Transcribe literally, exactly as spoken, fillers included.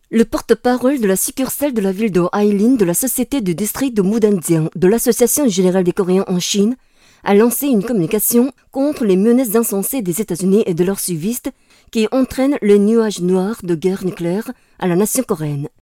Le porte-parole de la succursale de la ville de Hailin de la société du district de Mudanjiang de l'Association générale des Coréens en Chine a lancé une communication contre les menaces insensées des États-Unis et de leurs suivistes qui entraînent le nuage noir de guerre nucléaire à la nation coréenne.